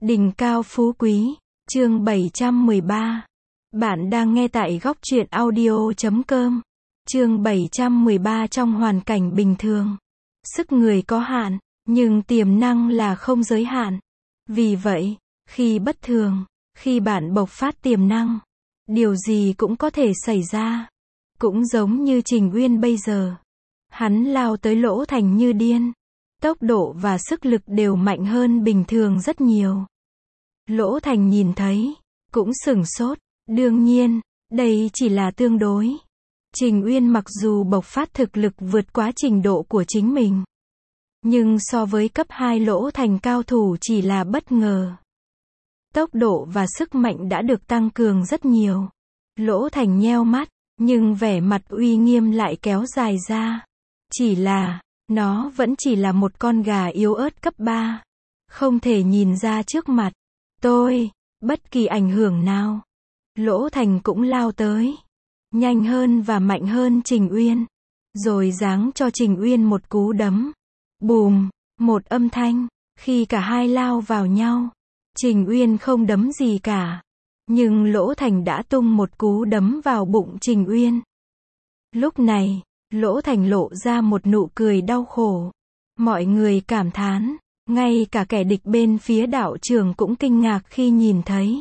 Đỉnh cao phú quý, chương 713. Bạn đang nghe tại góc truyện audio.com. Chương 713 trong hoàn cảnh bình thường. Sức người có hạn, nhưng tiềm năng là không giới hạn. Vì vậy, khi bất thường, khi bạn bộc phát tiềm năng, điều gì cũng có thể xảy ra. Cũng giống như Trình Uyên bây giờ. Hắn lao tới Lỗ Thành như điên. Tốc độ và sức lực đều mạnh hơn bình thường rất nhiều. Lỗ Thành nhìn thấy, cũng sửng sốt. Đương nhiên, đây chỉ là tương đối. Trình Uyên mặc dù bộc phát thực lực vượt quá trình độ của chính mình, nhưng so với cấp 2 Lỗ Thành cao thủ chỉ là bất ngờ. Tốc độ và sức mạnh đã được tăng cường rất nhiều. Lỗ Thành nheo mắt, nhưng vẻ mặt uy nghiêm lại kéo dài ra. Chỉ là, nó vẫn chỉ là một con gà yếu ớt cấp 3. Không thể nhìn ra trước mặt tôi bất kỳ ảnh hưởng nào. Lỗ Thành cũng lao tới, nhanh hơn và mạnh hơn Trình Uyên, rồi giáng cho Trình Uyên một cú đấm. Bùm, một âm thanh, khi cả hai lao vào nhau. Trình Uyên không đấm gì cả, nhưng Lỗ Thành đã tung một cú đấm vào bụng Trình Uyên. Lúc này, Lỗ Thành lộ ra một nụ cười đau khổ. Mọi người cảm thán, ngay cả kẻ địch bên phía đạo trường cũng kinh ngạc khi nhìn thấy.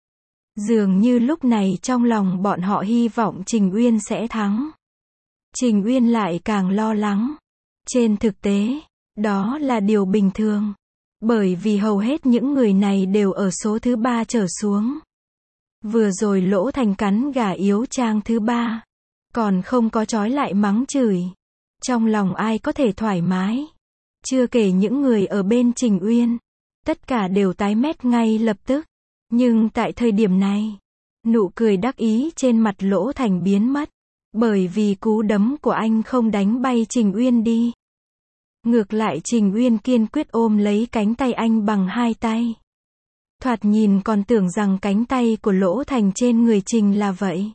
Dường như lúc này trong lòng bọn họ hy vọng Trình Uyên sẽ thắng. Trình Uyên lại càng lo lắng. Trên thực tế, đó là điều bình thường. Bởi vì hầu hết những người này đều ở số thứ 3 trở xuống. Vừa rồi Lỗ Thành cắn gà yếu trang thứ 3. Còn không có trói lại mắng chửi. Trong lòng ai có thể thoải mái. Chưa kể những người ở bên Trình Uyên. Tất cả đều tái mét ngay lập tức. Nhưng tại thời điểm này, nụ cười đắc ý trên mặt Lỗ Thành biến mất. Bởi vì cú đấm của anh không đánh bay Trình Uyên đi. Ngược lại Trình Uyên kiên quyết ôm lấy cánh tay anh bằng hai tay. Thoạt nhìn còn tưởng rằng cánh tay của Lỗ Thành trên người Trình là vậy.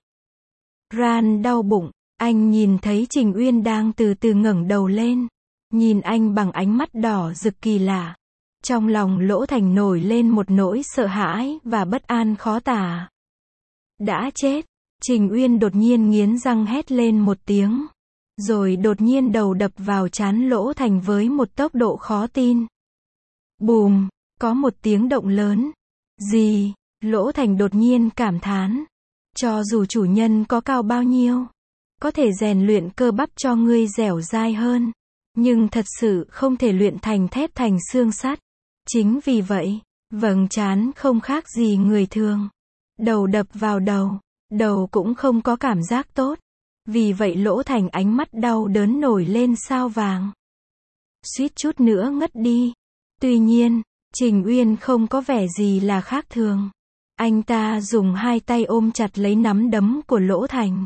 Ran đau bụng, anh nhìn thấy Trình Uyên đang từ từ ngẩng đầu lên. Nhìn anh bằng ánh mắt đỏ rực kỳ lạ. Trong lòng Lỗ Thành nổi lên một nỗi sợ hãi và bất an khó tả. Đã chết. Trình Uyên đột nhiên nghiến răng hét lên một tiếng. Rồi đột nhiên đầu đập vào trán Lỗ Thành với một tốc độ khó tin. Bùm, có một tiếng động lớn. Gì? Lỗ Thành đột nhiên cảm thán. Cho dù chủ nhân có cao bao nhiêu, có thể rèn luyện cơ bắp cho ngươi dẻo dai hơn, nhưng thật sự không thể luyện thành thép thành xương sắt. Chính vì vậy, vầng trán không khác gì người thường. Đầu đập vào đầu cũng không có cảm giác tốt. Vì vậy Lỗ Thành ánh mắt đau đớn nổi lên sao vàng. Suýt chút nữa ngất đi. Tuy nhiên, Trình Uyên không có vẻ gì là khác thường. Anh ta dùng hai tay ôm chặt lấy nắm đấm của Lỗ Thành.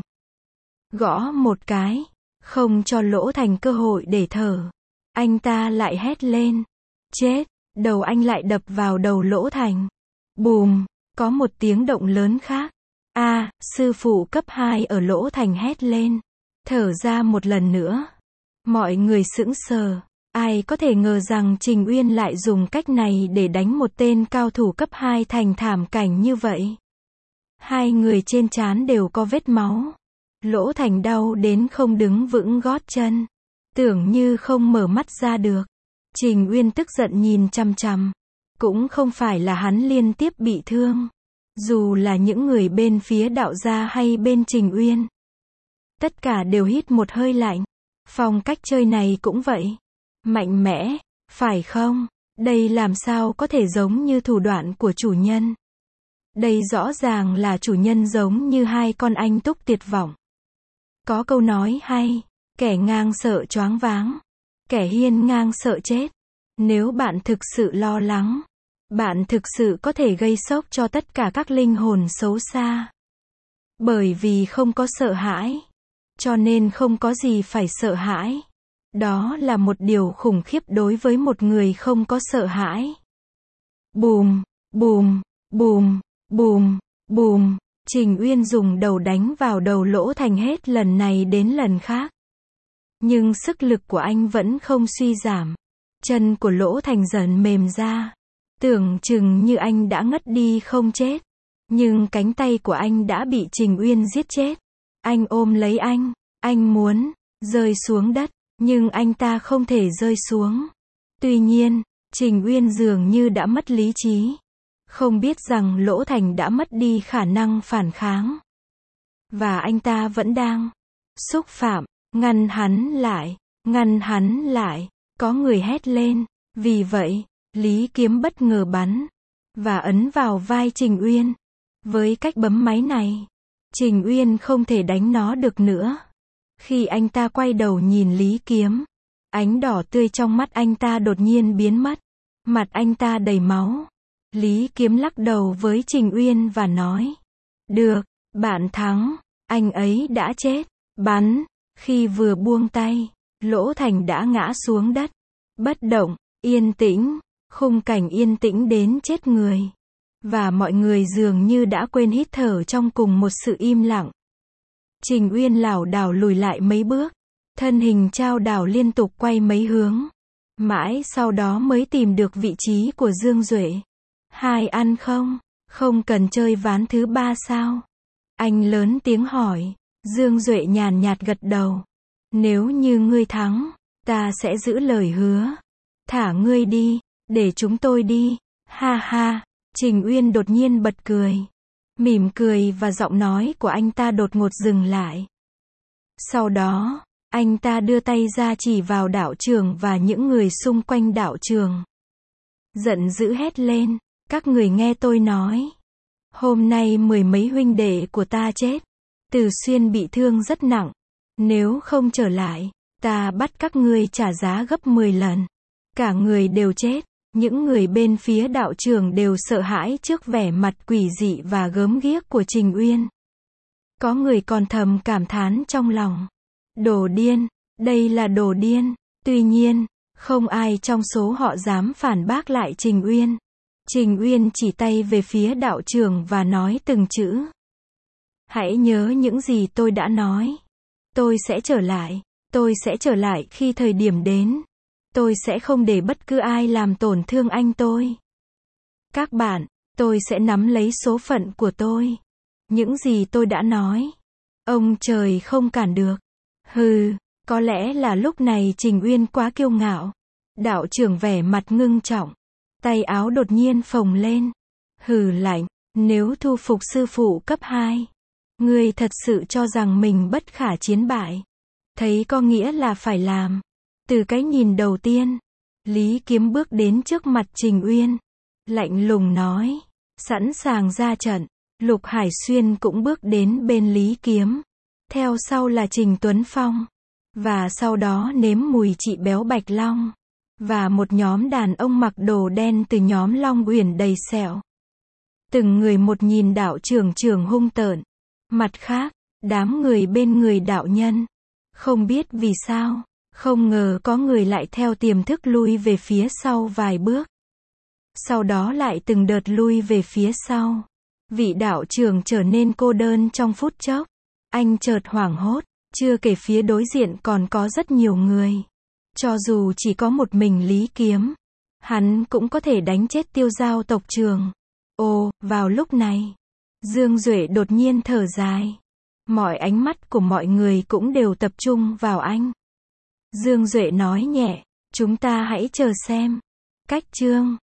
Gõ một cái, không cho Lỗ Thành cơ hội để thở. Anh ta lại hét lên. Chết, đầu anh lại đập vào đầu Lỗ Thành. Bùm, có một tiếng động lớn khác. Sư phụ cấp 2 ở Lỗ Thành hét lên. Thở ra một lần nữa. Mọi người sững sờ. Ai có thể ngờ rằng Trình Uyên lại dùng cách này để đánh một tên cao thủ cấp 2 thành thảm cảnh như vậy. Hai người trên trán đều có vết máu. Lỗ Thành đau đến không đứng vững gót chân. Tưởng như không mở mắt ra được. Trình Uyên tức giận nhìn chằm chằm. Cũng không phải là hắn liên tiếp bị thương. Dù là những người bên phía đạo gia hay bên Trình Uyên. Tất cả đều hít một hơi lạnh. Phong cách chơi này cũng vậy. Mạnh mẽ, phải không? Đây làm sao có thể giống như thủ đoạn của chủ nhân? Đây rõ ràng là chủ nhân giống như hai con anh túc tuyệt vọng. Có câu nói hay, kẻ ngang sợ choáng váng, kẻ hiên ngang sợ chết. Nếu bạn thực sự lo lắng, bạn thực sự có thể gây sốc cho tất cả các linh hồn xấu xa. Bởi vì không có sợ hãi, cho nên không có gì phải sợ hãi. Đó là một điều khủng khiếp đối với một người không có sợ hãi. Bùm, bùm, bùm, bùm, bùm. Trình Uyên dùng đầu đánh vào đầu Lỗ Thành hết lần này đến lần khác. Nhưng sức lực của anh vẫn không suy giảm. Chân của Lỗ Thành dần mềm ra. Tưởng chừng như anh đã ngất đi không chết. Nhưng cánh tay của anh đã bị Trình Uyên giết chết. Anh ôm lấy anh muốn rơi xuống đất, nhưng anh ta không thể rơi xuống. Tuy nhiên, Trình Uyên dường như đã mất lý trí. Không biết rằng Lỗ Thành đã mất đi khả năng phản kháng. Và anh ta vẫn đang xúc phạm, ngăn hắn lại, có người hét lên. Vì vậy, Lý Kiếm bất ngờ bắn, và ấn vào vai Trình Uyên. Với cách bấm máy này, Trình Uyên không thể đánh nó được nữa. Khi anh ta quay đầu nhìn Lý Kiếm, ánh đỏ tươi trong mắt anh ta đột nhiên biến mất. Mặt anh ta đầy máu. Lý Kiếm lắc đầu với Trình Uyên và nói. Được, bạn thắng, anh ấy đã chết. Bắn. Khi vừa buông tay, Lỗ Thành đã ngã xuống đất. Bất động, yên tĩnh, khung cảnh yên tĩnh đến chết người. Và mọi người dường như đã quên hít thở trong cùng một sự im lặng. Trình Uyên lảo đảo lùi lại mấy bước. Thân hình chao đảo liên tục quay mấy hướng. Mãi sau đó mới tìm được vị trí của Dương Duệ. Hai ăn không? Không cần chơi ván thứ ba sao? Anh lớn tiếng hỏi. Dương Duệ nhàn nhạt gật đầu. Nếu như ngươi thắng, ta sẽ giữ lời hứa. Thả ngươi đi, để chúng tôi đi. Ha ha. Trình Uyên đột nhiên bật cười. Mỉm cười và giọng nói của anh ta đột ngột dừng lại. Sau đó, anh ta đưa tay ra chỉ vào đạo trường và những người xung quanh đạo trường. Giận dữ hét lên. Các người nghe tôi nói. Hôm nay 10 mấy huynh đệ của ta chết. Từ Xuyên bị thương rất nặng. Nếu không trở lại, ta bắt các ngươi trả giá gấp 10 lần. Cả người đều chết. Những người bên phía đạo trường đều sợ hãi trước vẻ mặt quỷ dị và gớm ghiếc của Trình Uyên. Có người còn thầm cảm thán trong lòng. Đồ điên, đây là đồ điên. Tuy nhiên, không ai trong số họ dám phản bác lại Trình Uyên. Trình Uyên chỉ tay về phía đạo trường và nói từng chữ. Hãy nhớ những gì tôi đã nói. Tôi sẽ trở lại khi thời điểm đến. Tôi sẽ không để bất cứ ai làm tổn thương anh tôi. Các bạn, tôi sẽ nắm lấy số phận của tôi. Những gì tôi đã nói, ông trời không cản được. Hừ, có lẽ là lúc này Trình Uyên quá kiêu ngạo. Đạo trưởng vẻ mặt ngưng trọng. Tay áo đột nhiên phồng lên. Hừ lạnh, nếu thu phục sư phụ cấp 2. Ngươi thật sự cho rằng mình bất khả chiến bại. Thấy có nghĩa là phải làm. Từ cái nhìn đầu tiên, Lý Kiếm bước đến trước mặt Trình Uyên. Lạnh lùng nói. Sẵn sàng ra trận. Lục Hải Xuyên cũng bước đến bên Lý Kiếm. Theo sau là Trình Tuấn Phong. Và sau đó nếm mùi chị béo Bạch Long. Và một nhóm đàn ông mặc đồ đen từ nhóm Long Uyển đầy sẹo. Từng người một nhìn đạo trưởng hung tợn. Mặt khác, đám người bên người đạo nhân. Không biết vì sao, không ngờ có người lại theo tiềm thức lui về phía sau vài bước. Sau đó lại từng đợt lui về phía sau. Vị đạo trưởng trở nên cô đơn trong phút chốc. Anh chợt hoảng hốt, chưa kể phía đối diện còn có rất nhiều người. Cho dù chỉ có một mình Lý Kiếm, hắn cũng có thể đánh chết Tiêu Giao tộc trưởng. Ồ, vào lúc này, Dương Duệ đột nhiên thở dài. Mọi ánh mắt của mọi người cũng đều tập trung vào anh. Dương Duệ nói nhẹ, chúng ta hãy chờ xem. Cách chương